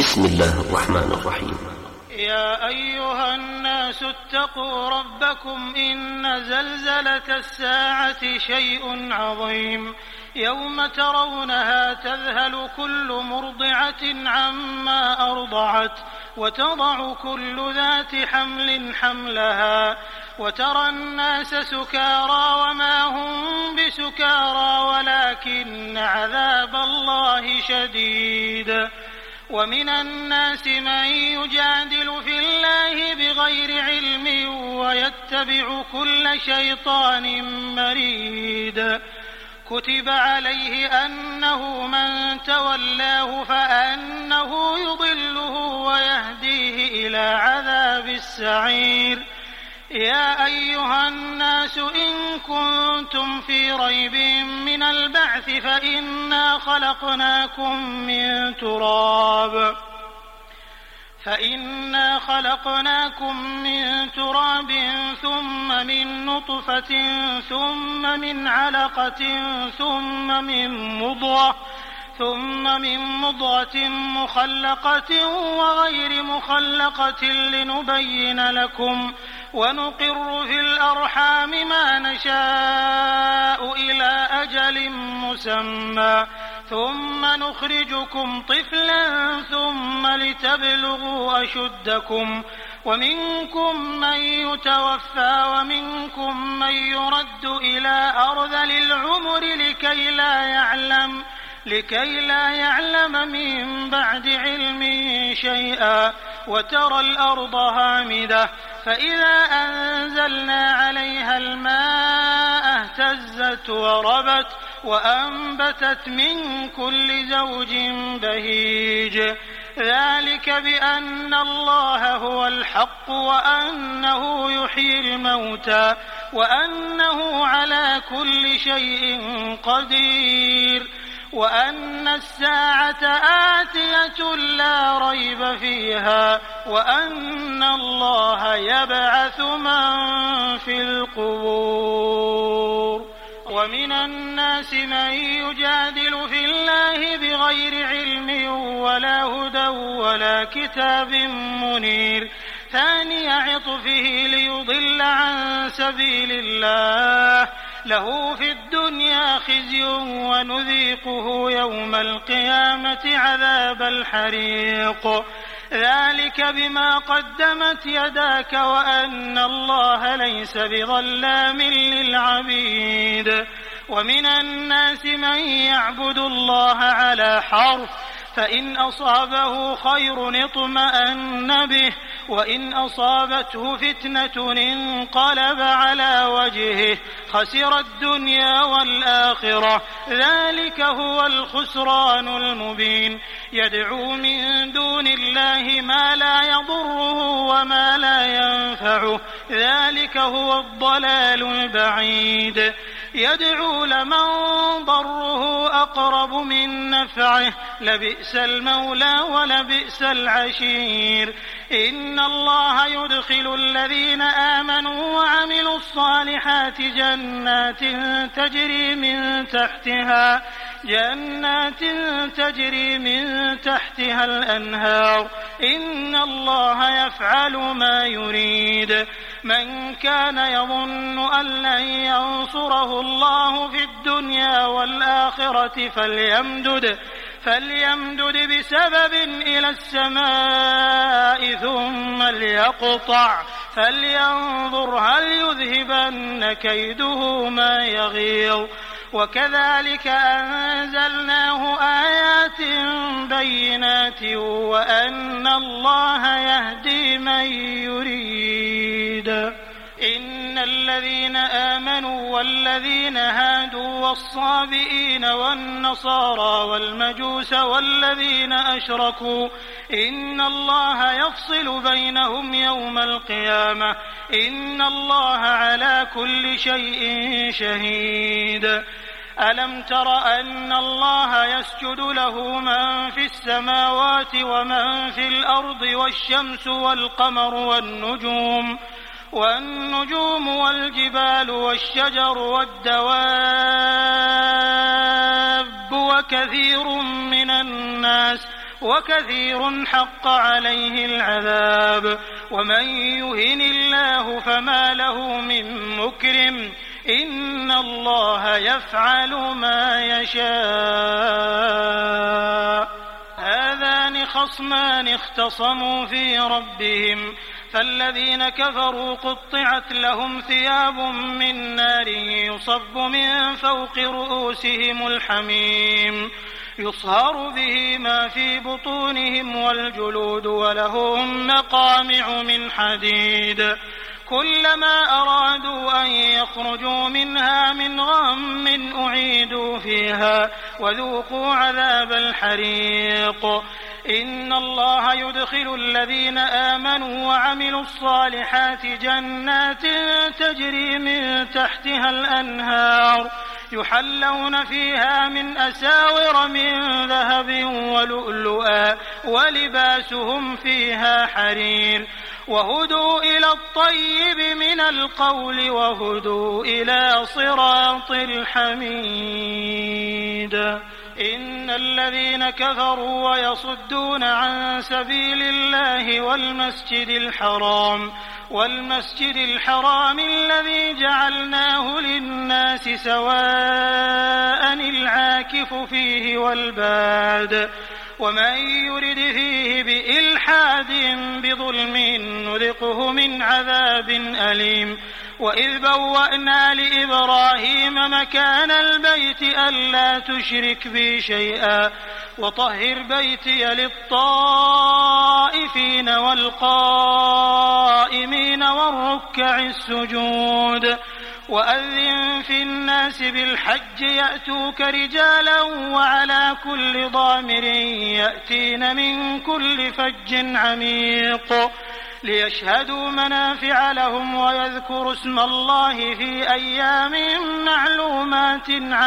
بسم الله الرحمن الرحيم. يا أيها الناس اتقوا ربكم إن زلزلة الساعة شيء عظيم يوم ترونها تذهل كل مرضعة عما أرضعت وتضع كل ذات حمل حملها وترى الناس سكارى وما هم بسكارى ولكن عذاب الله شديد. ومن الناس من يجادل في الله بغير علم ويتبع كل شيطان مريد. كتب عليه أنه من تولاه فأنه يضله ويهديه إلى عذاب السعير. يا أيها الناس إن كنتم في ريب من البعث فإنا خلقناكم من تراب ثم من نطفة ثم من علقة ثم من مضغة مخلقة وغير مخلقة لنبين لكم ونقر في الأرحام ما نشاء إلى أجل مسمى ثم نخرجكم طفلا ثم لتبلغوا أشدكم ومنكم من يتوفى ومنكم من يرد إلى أرذل العمر لكي لا يعلم من بعد علم شيئا. وترى الأرض هامدة فإذا أنزلنا عليها الماء اهتزت وربت وأنبتت من كل زوج بهيج. ذلك بأن الله هو الحق وأنه يحيي الموتى وأنه على كل شيء قدير وأن الساعة آتية لا ريب فيها وأن الله يبعث من في القبور. ومن الناس من يجادل في الله بغير علم ولا هدى ولا كتاب منير ثاني عطفه ليضل عن سبيل الله له في الدنيا خزي ونذيقه يوم القيامة عذاب الحريق. ذلك بما قدمت يداك وأن الله ليس بظلام للعبيد. ومن الناس من يعبد الله على حرف فإن أصابه خير اطمأن به وإن أصابته فتنة انقلب على وجهه خسر الدنيا والآخرة ذلك هو الخسران المبين. يدعو من دون الله ما لا يضره وما لا ينفعه ذلك هو الضلال البعيد. يدعو لمن ضره أقرب من نفعه لبئس المولى ولبئس العشير. إن الله يدخل الذين آمنوا وعملوا الصالحات جنات تجري من تحتها الأنهار إن الله يفعل ما يريد. من كان يظن أن لن ينصره الله في الدنيا والآخرة فليمدد بسبب إلى السماء ثم ليقطع فلينظر هل يذهبن كيده ما يغيظ. وكذلك أنزلناه آيات بينات وأن الله يهدي من يريد. إن الذين آمنوا والذين هادوا والصابئين والنصارى والمجوس والذين أشركوا إن الله يفصل بينهم يوم القيامة إن الله على كل شيء شهيد. ألم تر أن الله يسجد له من في السماوات ومن في الأرض والشمس والقمر والنجوم والجبال والشجر والدواب وكثير من الناس وكثير حق عليه العذاب ومن يهن الله فما له من مكرم إن الله يفعل ما يشاء هذان خصمان اختصموا في ربهم فالذين كفروا قطعت لهم ثياب من نار يصب من فوق رؤوسهم الحميم يصهر به ما في بطونهم والجلود ولهم مقامع من حديد كلما أرادوا أن يخرجوا منها من غم أعيدوا فيها وذوقوا عذاب الحريق إن الله يدخل الذين آمنوا وعملوا الصالحات جنات تجري من تحتها الأنهار يحلون فيها من أساور من ذهب ولؤلؤا ولباسهم فيها حرير وهدوا إلى الطيب من القول وهدوا إلى صراط الحميد إن الذين كفروا ويصدون عن سبيل الله والمسجد الحرام الذي جعلناه للناس سواء العاكف فيه والباد ومن يرد فيه بإلحاد بظلم نذقه من عذاب أليم وإذ بوأنا لإبراهيم مكان البيت ألا تشرك بي شيئا وطهر بيتي للطائفين والقائمين والركع السجود وأذن في الناس بالحج يأتوك رجالا وعلى كل ضامر يأتين من كل فج عميق ليشهدوا منافع لهم ويذكروا اسم الله في أيام معلومات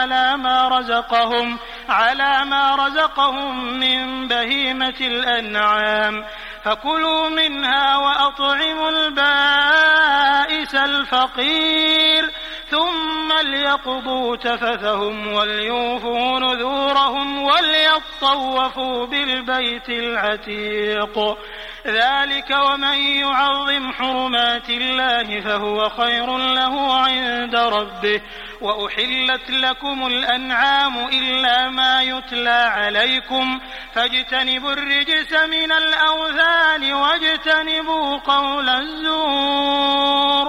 على ما رزقهم من بهيمة الأنعام فكلوا منها وأطعموا البائس الفقير ثم ليقضوا تفثهم وليوفوا نذورهم وليطوفوا بالبيت العتيق ذلك ومن يعظم حرمات الله فهو خير له عند ربه وأحلت لكم الأنعام إلا ما يتلى عليكم فاجتنبوا الرجس من الأوثان واجتنبوا قول الزور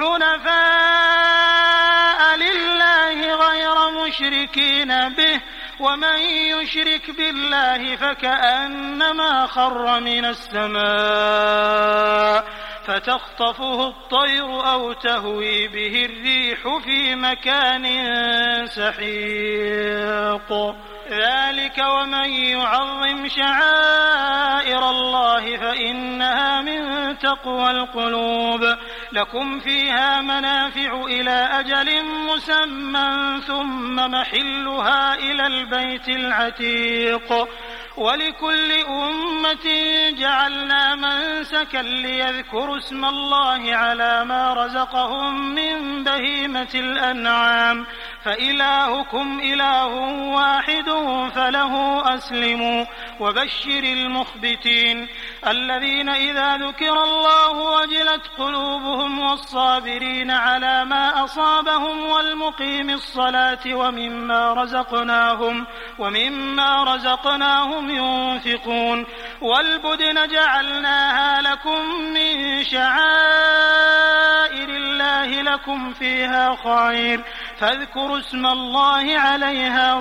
حنفاء لله غير مشركين به ومن يشرك بالله فكأنما خر من السماء فتخطفه الطير أو تهوي به الريح في مكان سحيق ذلك ومن يعظم شعائر الله فإنها من تقوى القلوب لكم فيها منافع إلى أجل مسمى ثم محلها إلى البيت العتيق ولكل أمة جعلنا منسكا ليذكروا اسم الله على ما رزقهم من بهيمة الأنعام فإلهكم إله واحد فله أسلموا وبشر المخبتين الذين إذا ذكر الله وجلت قلوبهم والصابرين على ما أصابهم والمقيم الصلاة ومما رزقناهم ينفقون والبدن جعلناها لكم من شعائر الله لكم فيها خير فاذكروا اسم الله عليها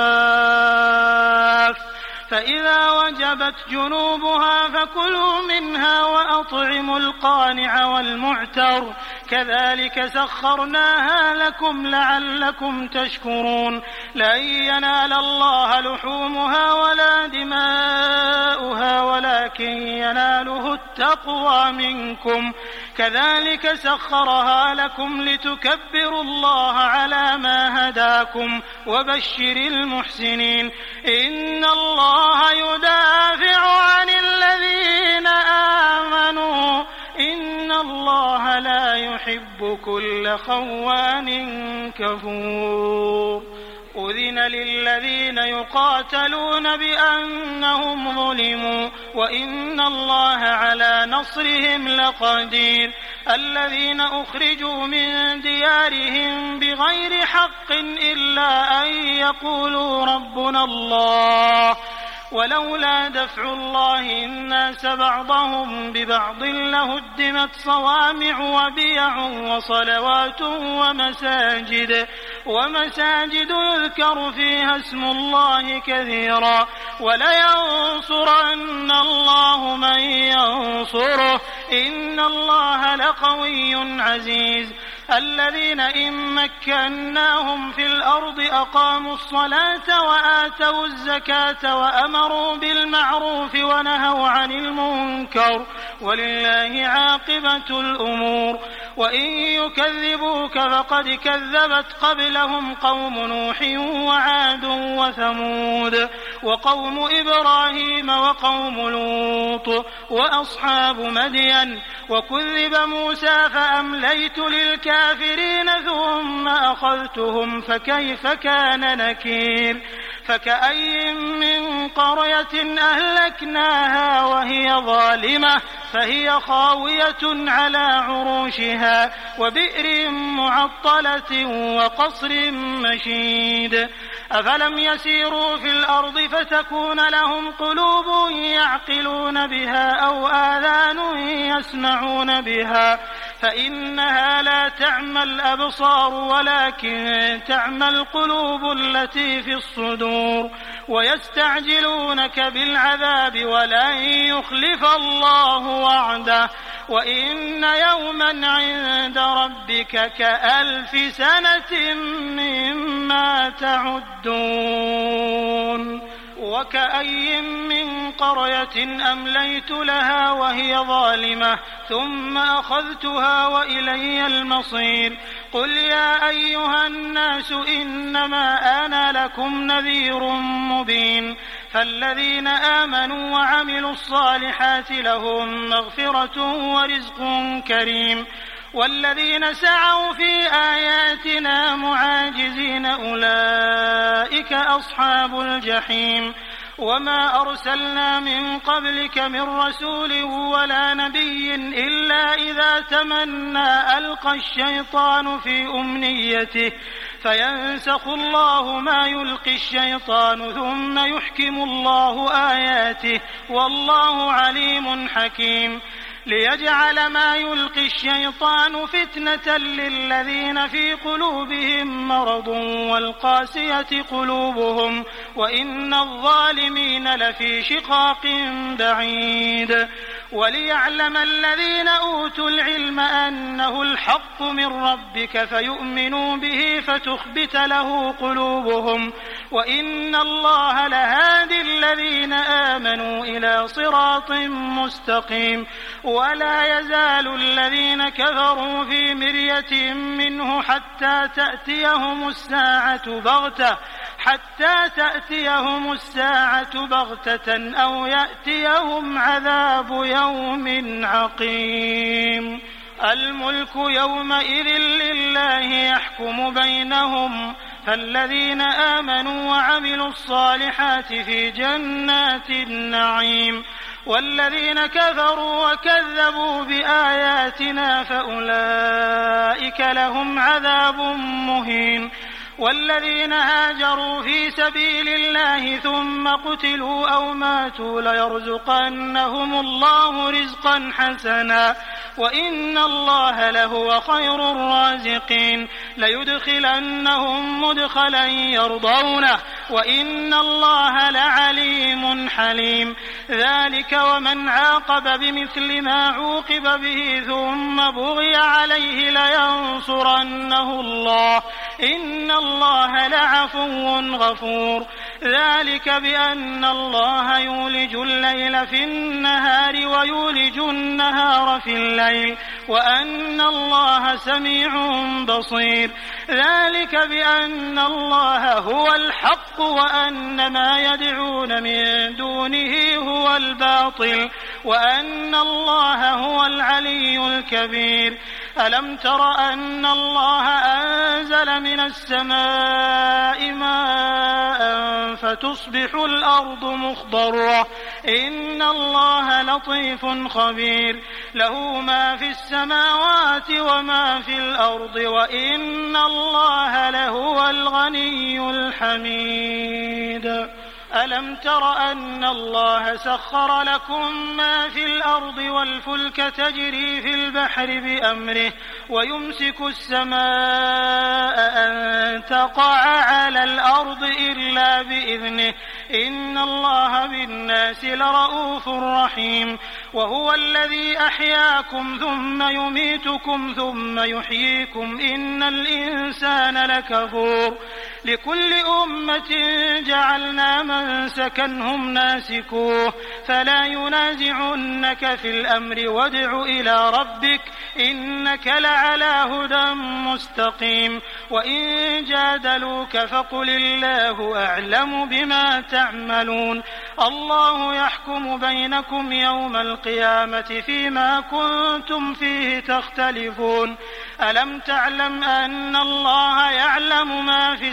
صواف فإذا وجبت جنوبها فكلوا منها وأطعموا القانع والمعتر كذلك سخرناها لكم لعلكم تشكرون لن ينال الله لحومها ولا دماؤها ولكن يناله التقوى منكم كذلك سخرها لكم لتكبروا الله على ما هداكم وبشر المحسنين إن الله يدافع عن الذين آمنوا إن الله لا يحب كل خوان كفور أذن للذين يقاتلون بأنهم ظلموا وإن الله على نصرهم لقدير الذين أخرجوا من ديارهم بغير حق إلا أن يقولوا ربنا الله ولولا دفع الله الناس بعضهم ببعض لهدمت صوامع وبيع وصلوات ومساجد يذكر فيها اسم الله كثيرا ولينصرن الله من ينصره إن الله لقوي عزيز الذين إن مكناهم في الأرض أقاموا الصلاة وآتوا الزكاة وأمروا بالمعروف ونهوا عن المنكر ولله عاقبة الأمور وإن يكذبوك فقد كذبت قبلهم قوم نوح وعاد وثمود وقوم إبراهيم وقوم لوط وأصحاب مدين وكذب موسى فأمليت للكافرين ثم أخذتهم فكيف كان نكير فكأي من قرية أهلكناها وهي ظالمة فهي خاوية على عروشها وبئر معطلة وقصر مشيد أفلم يسيروا في الأرض فتكون لهم قلوب يعقلون بها أو آذان يسمعون بها فإنها لا تعمى الأبصار ولكن تعمى القلوب التي في الصدور ويستعجلونك بالعذاب ولن يخلف الله وعده وإن يوما عند ربك كألف سنة مما تعدون وكأي من قرية أمليت لها وهي ظالمة ثم أخذتها وإلي المصير قل يا أيها الناس إنما أنا لكم نذير مبين فالذين آمنوا وعملوا الصالحات لهم مغفرة ورزق كريم والذين سعوا في آياتنا معاجزين أولئك أصحاب الجحيم وما أرسلنا من قبلك من رسول ولا نبي إلا إذا تمنى ألقى الشيطان في أمنيته فينسخ الله ما يلقي الشيطان ثم يحكم الله آياته والله عليم حكيم ليجعل ما يلقي الشيطان فتنة للذين في قلوبهم مرض والقاسية قلوبهم وإن الظالمين لفي شقاق بعيد وليعلم الذين أوتوا العلم أنه الحق من ربك فيؤمنوا به فتخبت له قلوبهم وإن الله لهادي الذين آمنوا إلى صراط مستقيم ولا يزال الذين كفروا في مرية منه حتى تأتيهم الساعة بغتة أو يأتيهم عذاب يوم عقيم الملك يومئذ لله يحكم بينهم فالذين آمنوا وعملوا الصالحات في جنات النعيم والذين كفروا وكذبوا بآياتنا فأولئك لهم عذاب مهين والذين هاجروا في سبيل الله ثم قتلوا أو ماتوا ليرزقنهم الله رزقا حسنا وإن الله لهو خير الرازقين ليدخلنهم مدخلا يرضونه وإن الله لعليم حليم ذلك ومن عاقب بمثل ما عوقب به ثم بغي عليه لينصرنه الله إن الله لعفو غفور ذلك بأن الله يولج الليل في النهار ويولج النهار في الليل وأن الله سميع بصير ذلك بأن الله هو الحق وأن ما يدعون من دونه هو الباطل وأن الله هو العلي الكبير ألم تر أن الله أنزل من السماء ماء فتصبح الأرض مخضرة إن الله لطيف خبير له ما في السماوات وما في الأرض وإن الله لهو الغني الحميد ألم تر أن الله سخر لكم ما في الأرض والفلك تجري في البحر بأمره ويمسك السماء أن تقع على الأرض إلا بإذنه إن الله بالناس لرؤوف رحيم وهو الذي أحياكم ثم يميتكم ثم يحييكم إن الإنسان لكفور لكل أمة جعلنا منسكا هم ناسكوه فلا ينازعنك في الأمر وادع إلى ربك إنك لعلى هدى مستقيم وإن جادلوك فقل الله أعلم بما تعملون الله يحكم بينكم يوم القيامة فيما كنتم فيه تختلفون ألم تعلم أن الله يعلم ما في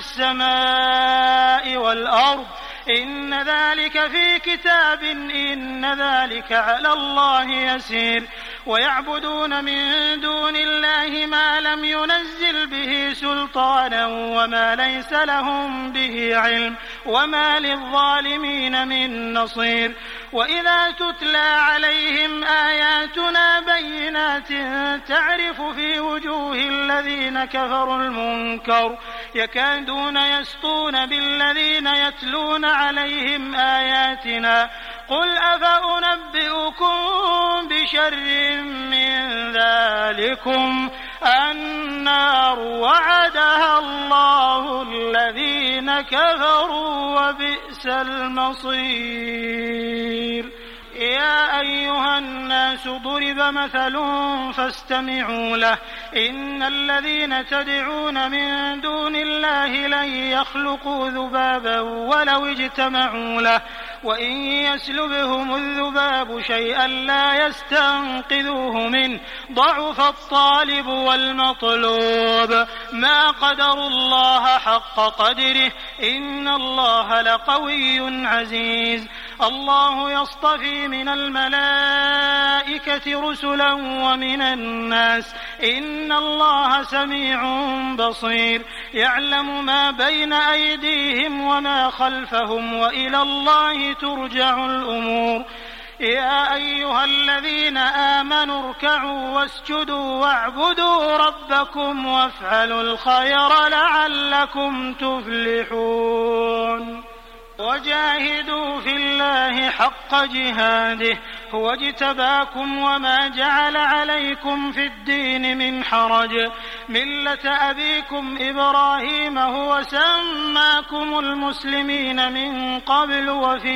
السماء والأرض إن ذلك في كتاب إن ذلك على الله يسير ويعبدون من دون الله ما لم ينزل به سلطانا وما ليس لهم به علم وما للظالمين من نصير وإذا تتلى عليهم آياتنا بينات تعرف في وجوه الذين كفروا المنكر يكادون يسطون بالذين يتلون عليهم آياتنا قل أفأنبئكم بشر من ذلكم النار وعدها الله الذين كفروا وبئس المصير يا أيها الناس ضرب مثل فاستمعوا له إن الذين تدعون من دون الله لن يخلقوا ذبابا ولو اجتمعوا له وإن يسلبهم الذباب شيئا لا يستنقذوه منه ضعف الطالب والمطلوب ما قدروا الله حق قدره إن الله لقوي عزيز الله يصطفي من الملائكة رسلا ومن الناس إن الله سميع بصير يعلم ما بين أيديهم وما خلفهم وإلى الله ترجع الأمور يا أيها الذين آمنوا اركعوا واسجدوا واعبدوا ربكم وافعلوا الخير لعلكم تفلحون وجاهدوا في الله حق جهاده هو اجتباكم وما جعل عليكم في الدين من حرج ملة أبيكم إبراهيم هو سماكم المسلمين من قبل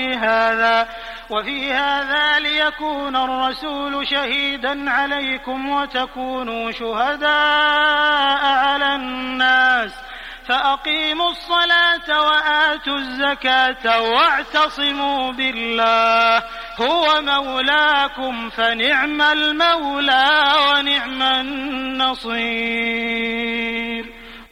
وفي هذا ليكون الرسول شهيدا عليكم وتكونوا شهداء على الناس فأقيموا الصلاة وآتوا الزكاة واعتصموا بالله هو مولاكم فنعم المولى ونعم النصير